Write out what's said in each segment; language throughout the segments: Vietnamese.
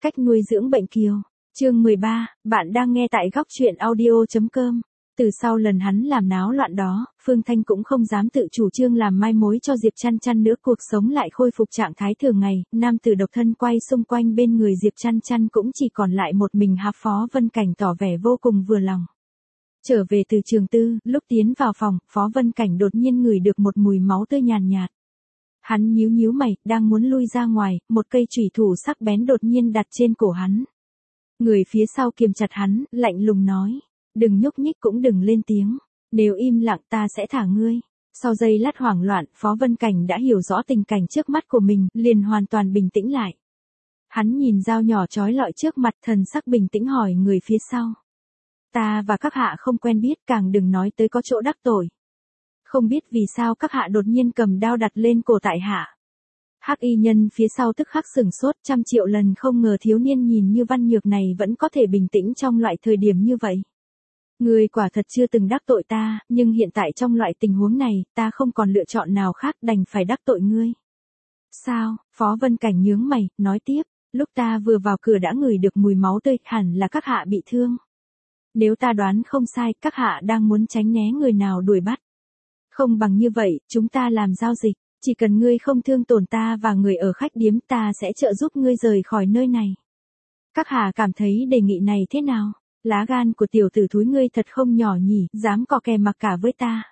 Cách nuôi dưỡng bệnh kiều. Chương 13, bạn đang nghe tại góc truyện audio.com. Từ sau lần hắn làm náo loạn đó, Phương Thanh cũng không dám tự chủ trương làm mai mối cho Diệp Chăn Chăn nữa, cuộc sống lại khôi phục trạng thái thường ngày, nam tử độc thân quay xung quanh bên người Diệp Chăn Chăn cũng chỉ còn lại một mình Phó Vân Cảnh tỏ vẻ vô cùng vừa lòng. Trở về từ trường tư, lúc tiến vào phòng, Phó Vân Cảnh đột nhiên ngửi được một mùi máu tươi nhàn nhạt. Hắn nhíu nhíu mày, đang muốn lui ra ngoài, một cây chủy thủ sắc bén đột nhiên đặt trên cổ hắn. Người phía sau kiềm chặt hắn, lạnh lùng nói, đừng nhúc nhích cũng đừng lên tiếng, nếu im lặng ta sẽ thả ngươi. Sau giây lát hoảng loạn, Phó Vân Cảnh đã hiểu rõ tình cảnh trước mắt của mình, liền hoàn toàn bình tĩnh lại. Hắn nhìn dao nhỏ chói lọi trước mặt, thần sắc bình tĩnh hỏi người phía sau. Ta và các hạ không quen biết, càng đừng nói tới có chỗ đắc tội. Không biết vì sao các hạ đột nhiên cầm đao đặt lên cổ tại hạ. Hắc y nhân phía sau tức khắc sửng sốt, 100.000.000 lần không ngờ thiếu niên nhìn như văn nhược này vẫn có thể bình tĩnh trong loại thời điểm như vậy. Ngươi quả thật chưa từng đắc tội ta, nhưng hiện tại trong loại tình huống này, ta không còn lựa chọn nào khác, đành phải đắc tội ngươi. Sao? Phó Vân Cảnh nhướng mày, nói tiếp, lúc ta vừa vào cửa đã ngửi được mùi máu tươi, hẳn là các hạ bị thương. Nếu ta đoán không sai, các hạ đang muốn tránh né người nào đuổi bắt. Không bằng như vậy, chúng ta làm giao dịch, chỉ cần ngươi không thương tổn ta và người ở khách điếm, ta sẽ trợ giúp ngươi rời khỏi nơi này. Các hạ cảm thấy đề nghị này thế nào? Lá gan của tiểu tử thúi ngươi thật không nhỏ nhỉ, dám cò kè mặc cả với ta.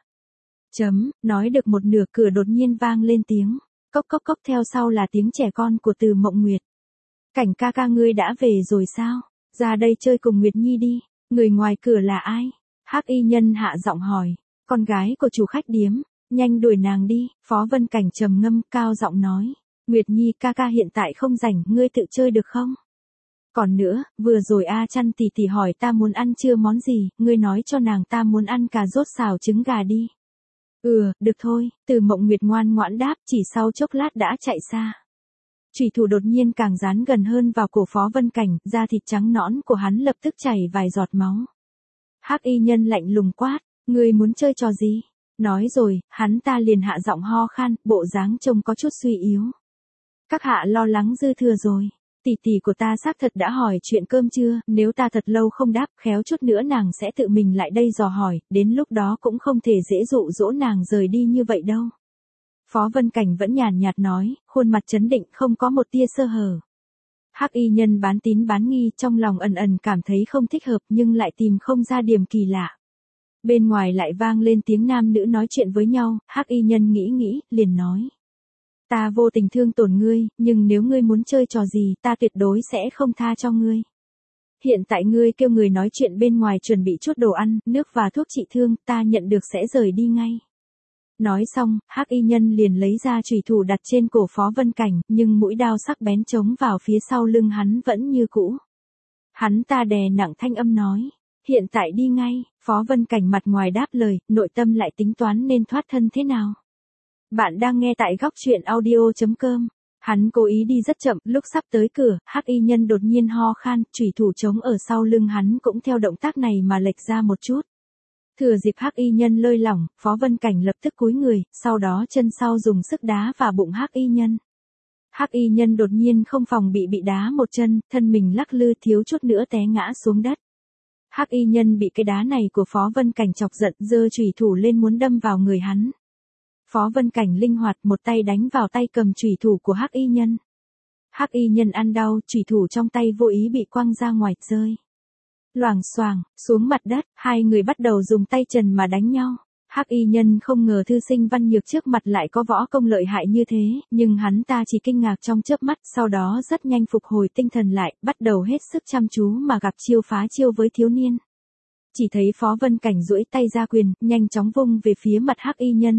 Nói được một nửa, cửa đột nhiên vang lên tiếng cốc cốc cốc, theo sau là tiếng trẻ con của Từ Mộng Nguyệt. Cảnh ca ca ngươi đã về rồi sao? Ra đây chơi cùng Nguyệt Nhi đi. Người ngoài cửa là ai? Hắc y nhân hạ giọng hỏi. Con gái của chủ khách điếm. Nhanh đuổi nàng đi. Phó Vân Cảnh trầm ngâm cao giọng nói. Nguyệt Nhi ca ca hiện tại không rảnh, ngươi tự chơi được không? Còn nữa, vừa rồi A Chăn tỷ tỷ hỏi ta muốn ăn trưa món gì, ngươi nói cho nàng ta muốn ăn cà rốt xào trứng gà đi. Được thôi. Từ Mộng Nguyệt ngoan ngoãn đáp, chỉ sau chốc lát đã chạy xa. Chủy thủ đột nhiên càng dán gần hơn vào cổ Phó Vân Cảnh, da thịt trắng nõn của hắn lập tức chảy vài giọt máu. Hắc y nhân lạnh lùng quát, ngươi muốn chơi trò gì? Nói rồi, hắn ta liền hạ giọng ho khan, bộ dáng trông có chút suy yếu. Các hạ lo lắng dư thừa rồi. Tỷ tỷ của ta xác thật đã hỏi chuyện cơm chưa, nếu ta thật lâu không đáp, khéo chút nữa nàng sẽ tự mình lại đây dò hỏi, đến lúc đó cũng không thể dễ dụ dỗ nàng rời đi như vậy đâu. Phó Vân Cảnh vẫn nhàn nhạt nói, khuôn mặt trấn định, không có một tia sơ hở. Hắc y nhân bán tín bán nghi, trong lòng ẩn ẩn cảm thấy không thích hợp nhưng lại tìm không ra điểm kỳ lạ. Bên ngoài lại vang lên tiếng nam nữ nói chuyện với nhau, Hắc y nhân nghĩ, liền nói. Ta vô tình thương tổn ngươi, nhưng nếu ngươi muốn chơi trò gì, ta tuyệt đối sẽ không tha cho ngươi. Hiện tại ngươi kêu người nói chuyện bên ngoài chuẩn bị chút đồ ăn, nước và thuốc trị thương, ta nhận được sẽ rời đi ngay. Nói xong, Hắc y nhân liền lấy ra chủy thủ đặt trên cổ Phó Vân Cảnh, nhưng mũi đao sắc bén chống vào phía sau lưng hắn vẫn như cũ. Hắn ta đè nặng thanh âm nói, hiện tại đi ngay. Phó Vân Cảnh mặt ngoài đáp lời, nội tâm lại tính toán nên thoát thân thế nào. Bạn đang nghe tại góc truyện audio.com. Hắn cố ý đi rất chậm, lúc sắp tới cửa, Hắc y nhân đột nhiên ho khan, chủy thủ chống ở sau lưng hắn cũng theo động tác này mà lệch ra một chút. Thừa dịp Hắc y nhân lơi lỏng, Phó Vân Cảnh lập tức cúi người, sau đó chân sau dùng sức đá vào bụng Hắc y nhân. Hắc y nhân đột nhiên không phòng bị đá một chân, thân mình lắc lư thiếu chút nữa té ngã xuống đất. Hắc y nhân bị cái đá này của Phó Vân Cảnh chọc giận, giơ chủy thủ lên muốn đâm vào người hắn. Phó Vân Cảnh linh hoạt một tay đánh vào tay cầm chủy thủ của Hắc y nhân. Hắc y nhân ăn đau, chủy thủ trong tay vô ý bị quăng ra ngoài, rơi loảng xoảng xuống mặt đất, hai người bắt đầu dùng tay trần mà đánh nhau. Hắc y nhân không ngờ thư sinh văn nhược trước mặt lại có võ công lợi hại như thế, nhưng hắn ta chỉ kinh ngạc trong chớp mắt, sau đó rất nhanh phục hồi tinh thần lại, bắt đầu hết sức chăm chú mà gặp chiêu phá chiêu với thiếu niên. Chỉ thấy Phó Vân Cảnh duỗi tay ra quyền, nhanh chóng vung về phía mặt Hắc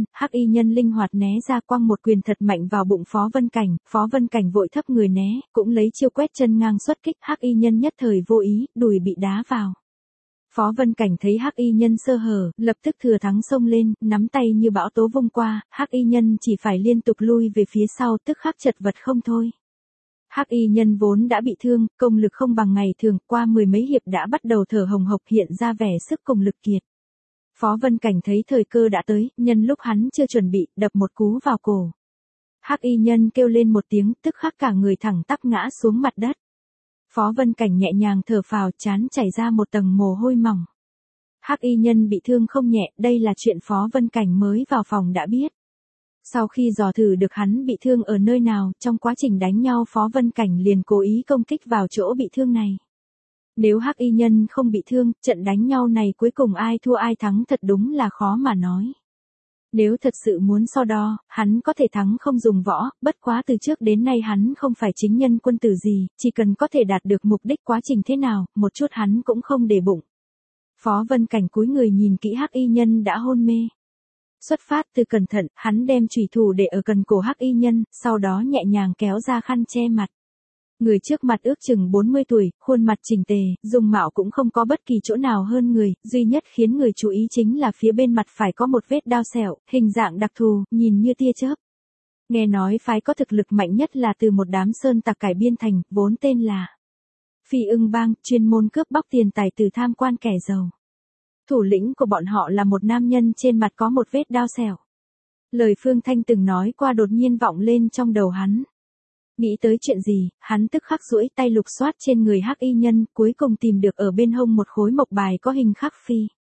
y nhân linh hoạt né ra, quăng một quyền thật mạnh vào bụng Phó Vân Cảnh vội thấp người né, cũng lấy chiêu quét chân ngang xuất kích, Hắc y nhân nhất thời vô ý, đùi bị đá vào. Phó Vân Cảnh thấy Hắc y nhân sơ hở, lập tức thừa thắng xông lên, nắm tay như bão tố vung qua, Hắc y nhân chỉ phải liên tục lui về phía sau, tức khắc chật vật không thôi. Hắc y nhân vốn đã bị thương, công lực không bằng ngày thường, qua mười mấy hiệp đã bắt đầu thở hồng hộc, hiện ra vẻ sức cùng lực kiệt. Phó Vân Cảnh thấy thời cơ đã tới, nhân lúc hắn chưa chuẩn bị, đập một cú vào cổ. Hắc y nhân kêu lên một tiếng, tức khắc cả người thẳng tắp ngã xuống mặt đất. Phó Vân Cảnh nhẹ nhàng thở phào, trán chảy ra một tầng mồ hôi mỏng. Hắc y nhân bị thương không nhẹ, đây là chuyện Phó Vân Cảnh mới vào phòng đã biết. Sau khi dò thử được hắn bị thương ở nơi nào, trong quá trình đánh nhau Phó Vân Cảnh liền cố ý công kích vào chỗ bị thương này. Nếu Hắc y nhân không bị thương, trận đánh nhau này cuối cùng ai thua ai thắng thật đúng là khó mà nói. Nếu thật sự muốn so đo, hắn có thể thắng không dùng võ, bất quá từ trước đến nay hắn không phải chính nhân quân tử gì, chỉ cần có thể đạt được mục đích quá trình thế nào, một chút hắn cũng không để bụng. Phó Vân Cảnh cúi người nhìn kỹ Hắc y nhân đã hôn mê. Xuất phát từ cẩn thận, hắn đem chủy thủ để ở cần cổ Hắc y nhân, sau đó nhẹ nhàng kéo ra khăn che mặt. Người trước mặt ước chừng 40 tuổi, khuôn mặt chỉnh tề, dung mạo cũng không có bất kỳ chỗ nào hơn người, duy nhất khiến người chú ý chính là phía bên mặt phải có một vết đao sẹo, hình dạng đặc thù, nhìn như tia chớp. Nghe nói phái có thực lực mạnh nhất là từ một đám sơn tặc cải biên thành, vốn tên là Phi Ưng Bang, chuyên môn cướp bóc tiền tài từ tham quan kẻ giàu. Thủ lĩnh của bọn họ là một nam nhân trên mặt có một vết đao sẹo. Lời Phương Thanh từng nói qua đột nhiên vọng lên trong đầu hắn. Nghĩ tới chuyện gì, hắn tức khắc duỗi tay lục soát trên người Hắc y nhân, cuối cùng tìm được ở bên hông một khối mộc bài có hình khắc phi.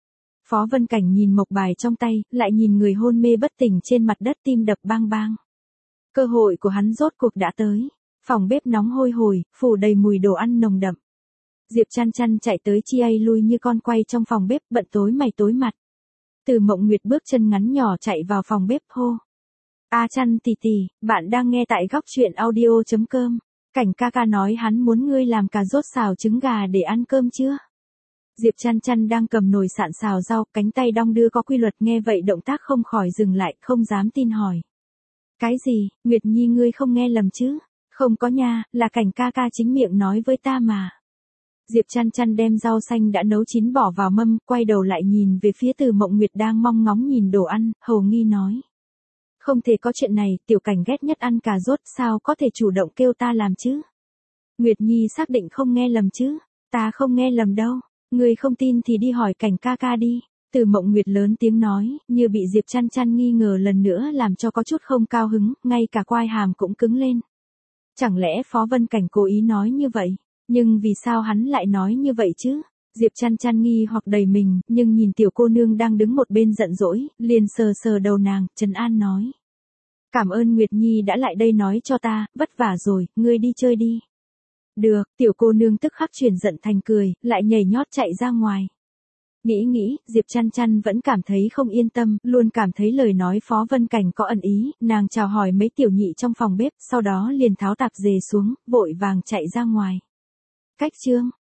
Phó Vân Cảnh nhìn mộc bài trong tay, lại nhìn người hôn mê bất tỉnh trên mặt đất, tim đập bang bang. Cơ hội của hắn rốt cuộc đã tới. Phòng bếp nóng hôi hổi, phủ đầy mùi đồ ăn nồng đậm. Diệp Chăn Chăn chạy tới chi ai lui như con quay trong phòng bếp, bận tối mày tối mặt. Từ Mộng Nguyệt bước chân ngắn nhỏ chạy vào phòng bếp hô. A Chăn tỷ tỷ, bạn đang nghe tại góc truyện audio.com. Cảnh ca ca nói hắn muốn ngươi làm cà rốt xào trứng gà để ăn cơm chưa? Diệp Chăn Chăn đang cầm nồi sạn xào rau, cánh tay đong đưa có quy luật, nghe vậy động tác không khỏi dừng lại, không dám tin hỏi. Cái gì, Nguyệt Nhi ngươi không nghe lầm chứ? Không có nha, là Cảnh ca ca chính miệng nói với ta mà. Diệp Chăn Chăn đem rau xanh đã nấu chín bỏ vào mâm, quay đầu lại nhìn về phía Từ Mộng Nguyệt đang mong ngóng nhìn đồ ăn, hầu nghi nói. Không thể có chuyện này, Tiểu Cảnh ghét nhất ăn cà rốt, sao có thể chủ động kêu ta làm chứ? Nguyệt Nhi xác định không nghe lầm chứ? Ta không nghe lầm đâu, ngươi không tin thì đi hỏi Cảnh ca ca đi. Từ Mộng Nguyệt lớn tiếng nói, như bị Diệp Chăn Chăn nghi ngờ lần nữa làm cho có chút không cao hứng, ngay cả quai hàm cũng cứng lên. Chẳng lẽ Phó Vân Cảnh cố ý nói như vậy? Nhưng vì sao hắn lại nói như vậy chứ? Diệp Chăn Chăn nghi hoặc đầy mình, nhưng nhìn tiểu cô nương đang đứng một bên giận dỗi, liền sờ sờ đầu nàng, trấn an nói. Cảm ơn Nguyệt Nhi đã lại đây nói cho ta, vất vả rồi, ngươi đi chơi đi. Được, tiểu cô nương tức khắc chuyển giận thành cười, lại nhảy nhót chạy ra ngoài. Nghĩ, Diệp Chăn Chăn vẫn cảm thấy không yên tâm, luôn cảm thấy lời nói Phó Vân Cảnh có ẩn ý, nàng chào hỏi mấy tiểu nhị trong phòng bếp, sau đó liền tháo tạp dề xuống, vội vàng chạy ra ngoài. Cách chương